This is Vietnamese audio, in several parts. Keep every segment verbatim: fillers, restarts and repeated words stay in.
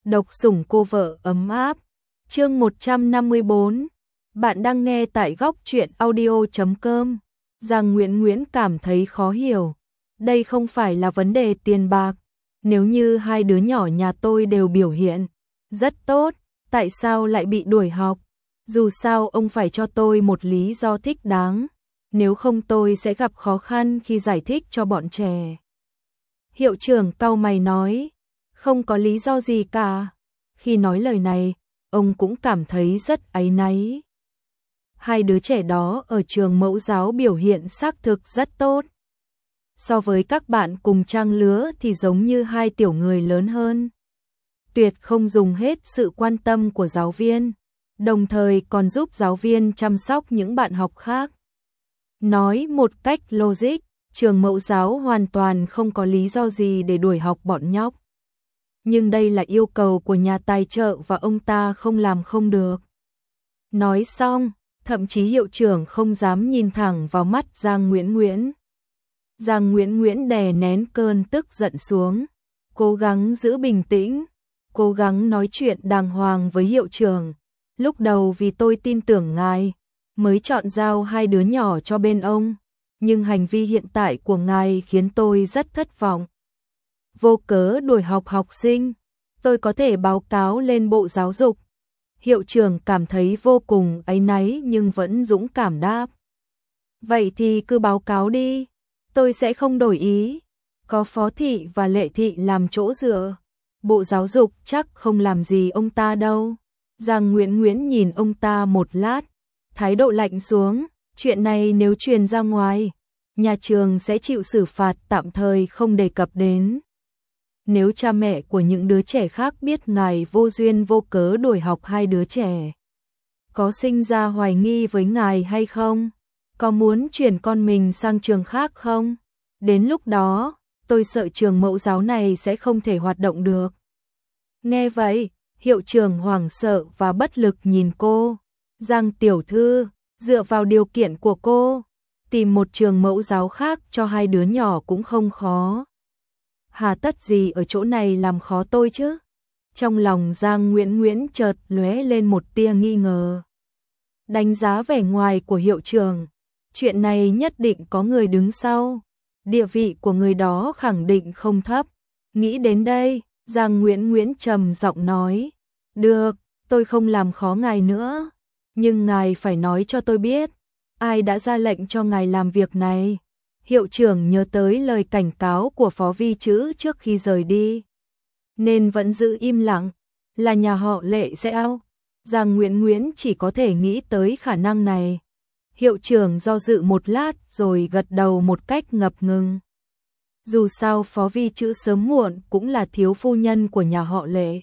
Độc sủng cô vợ ấm áp. Chương một trăm năm mươi bốn. Bạn đang nghe tại góc truyện audio chấm com. Giang Nguyễn Nguyễn cảm thấy khó hiểu. Đây không phải là vấn đề tiền bạc. Nếu như hai đứa nhỏ nhà tôi đều biểu hiện rất tốt, tại sao lại bị đuổi học? Dù sao ông phải cho tôi một lý do thích đáng. Nếu không tôi sẽ gặp khó khăn khi giải thích cho bọn trẻ. Hiệu trưởng cau mày nói, không có lý do gì cả. Khi nói lời này, ông cũng cảm thấy rất áy náy. Hai đứa trẻ đó ở trường mẫu giáo biểu hiện xác thực rất tốt. So với các bạn cùng trang lứa thì giống như hai tiểu người lớn hơn. Tuyệt không dùng hết sự quan tâm của giáo viên, đồng thời còn giúp giáo viên chăm sóc những bạn học khác. Nói một cách logic, trường mẫu giáo hoàn toàn không có lý do gì để đuổi học bọn nhóc. Nhưng đây là yêu cầu của nhà tài trợ và ông ta không làm không được. Nói xong, thậm chí hiệu trưởng không dám nhìn thẳng vào mắt Giang Nguyễn Nguyễn. Giang Nguyễn Nguyễn đè nén cơn tức giận xuống, cố gắng giữ bình tĩnh, cố gắng nói chuyện đàng hoàng với hiệu trưởng. Lúc đầu vì tôi tin tưởng ngài, mới chọn giao hai đứa nhỏ cho bên ông, nhưng hành vi hiện tại của ngài khiến tôi rất thất vọng. Vô cớ đuổi học học sinh, tôi có thể báo cáo lên Bộ Giáo dục. Hiệu trưởng cảm thấy vô cùng áy náy nhưng vẫn dũng cảm đáp. Vậy thì cứ báo cáo đi, tôi sẽ không đổi ý. Có Phó Thị và Lệ Thị làm chỗ dựa, Bộ Giáo dục chắc không làm gì ông ta đâu. Giang Nguyễn Nguyễn nhìn ông ta một lát, thái độ lạnh xuống. Chuyện này nếu truyền ra ngoài, nhà trường sẽ chịu xử phạt tạm thời không đề cập đến. Nếu cha mẹ của những đứa trẻ khác biết ngài vô duyên vô cớ đuổi học hai đứa trẻ, có sinh ra hoài nghi với ngài hay không? Có muốn chuyển con mình sang trường khác không? Đến lúc đó, tôi sợ trường mẫu giáo này sẽ không thể hoạt động được. Nghe vậy, hiệu trưởng hoảng sợ và bất lực nhìn cô. Giang tiểu thư, dựa vào điều kiện của cô, tìm một trường mẫu giáo khác cho hai đứa nhỏ cũng không khó. Hà tất gì ở chỗ này làm khó tôi chứ? Trong lòng Giang Nguyễn Nguyễn chợt lóe lên một tia nghi ngờ. Đánh giá vẻ ngoài của hiệu trưởng, chuyện này nhất định có người đứng sau. Địa vị của người đó khẳng định không thấp. Nghĩ đến đây, Giang Nguyễn Nguyễn trầm giọng nói, được, tôi không làm khó ngài nữa. Nhưng ngài phải nói cho tôi biết, ai đã ra lệnh cho ngài làm việc này? Hiệu trưởng nhớ tới lời cảnh cáo của Phó Vi Chữ trước khi rời đi, nên vẫn giữ im lặng. Là nhà họ Lệ sẽ ao. Giang Nguyễn Nguyễn chỉ có thể nghĩ tới khả năng này. Hiệu trưởng do dự một lát rồi gật đầu một cách ngập ngừng. Dù sao Phó Vi Chữ sớm muộn cũng là thiếu phu nhân của nhà họ Lệ.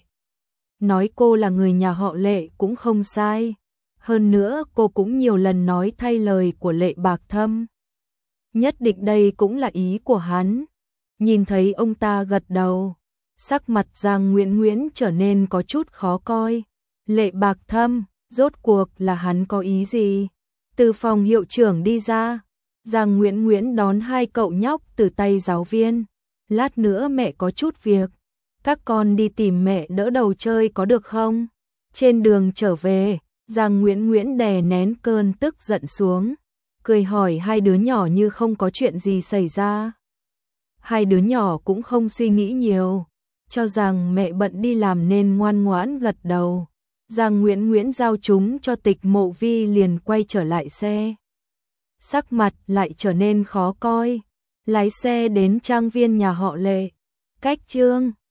Nói cô là người nhà họ Lệ cũng không sai. Hơn nữa cô cũng nhiều lần nói thay lời của Lệ Bạc Thâm. Nhất định đây cũng là ý của hắn. Nhìn thấy ông ta gật đầu, sắc mặt Giang Nguyễn Nguyễn trở nên có chút khó coi. Lệ Bạc Thâm, rốt cuộc là hắn có ý gì? Từ phòng hiệu trưởng đi ra, Giang Nguyễn Nguyễn đón hai cậu nhóc từ tay giáo viên. Lát nữa mẹ có chút việc, các con đi tìm mẹ đỡ đầu chơi có được không? Trên đường trở về, Giang Nguyễn Nguyễn đè nén cơn tức giận xuống, cười hỏi hai đứa nhỏ như không có chuyện gì xảy ra. Hai đứa nhỏ cũng không suy nghĩ nhiều, cho rằng mẹ bận đi làm nên ngoan ngoãn gật đầu. Giang Nguyễn Nguyễn giao chúng cho Tịch Mộ Vi liền quay trở lại xe. Sắc mặt lại trở nên khó coi, lái xe đến trang viên nhà họ Lệ. Cách Chương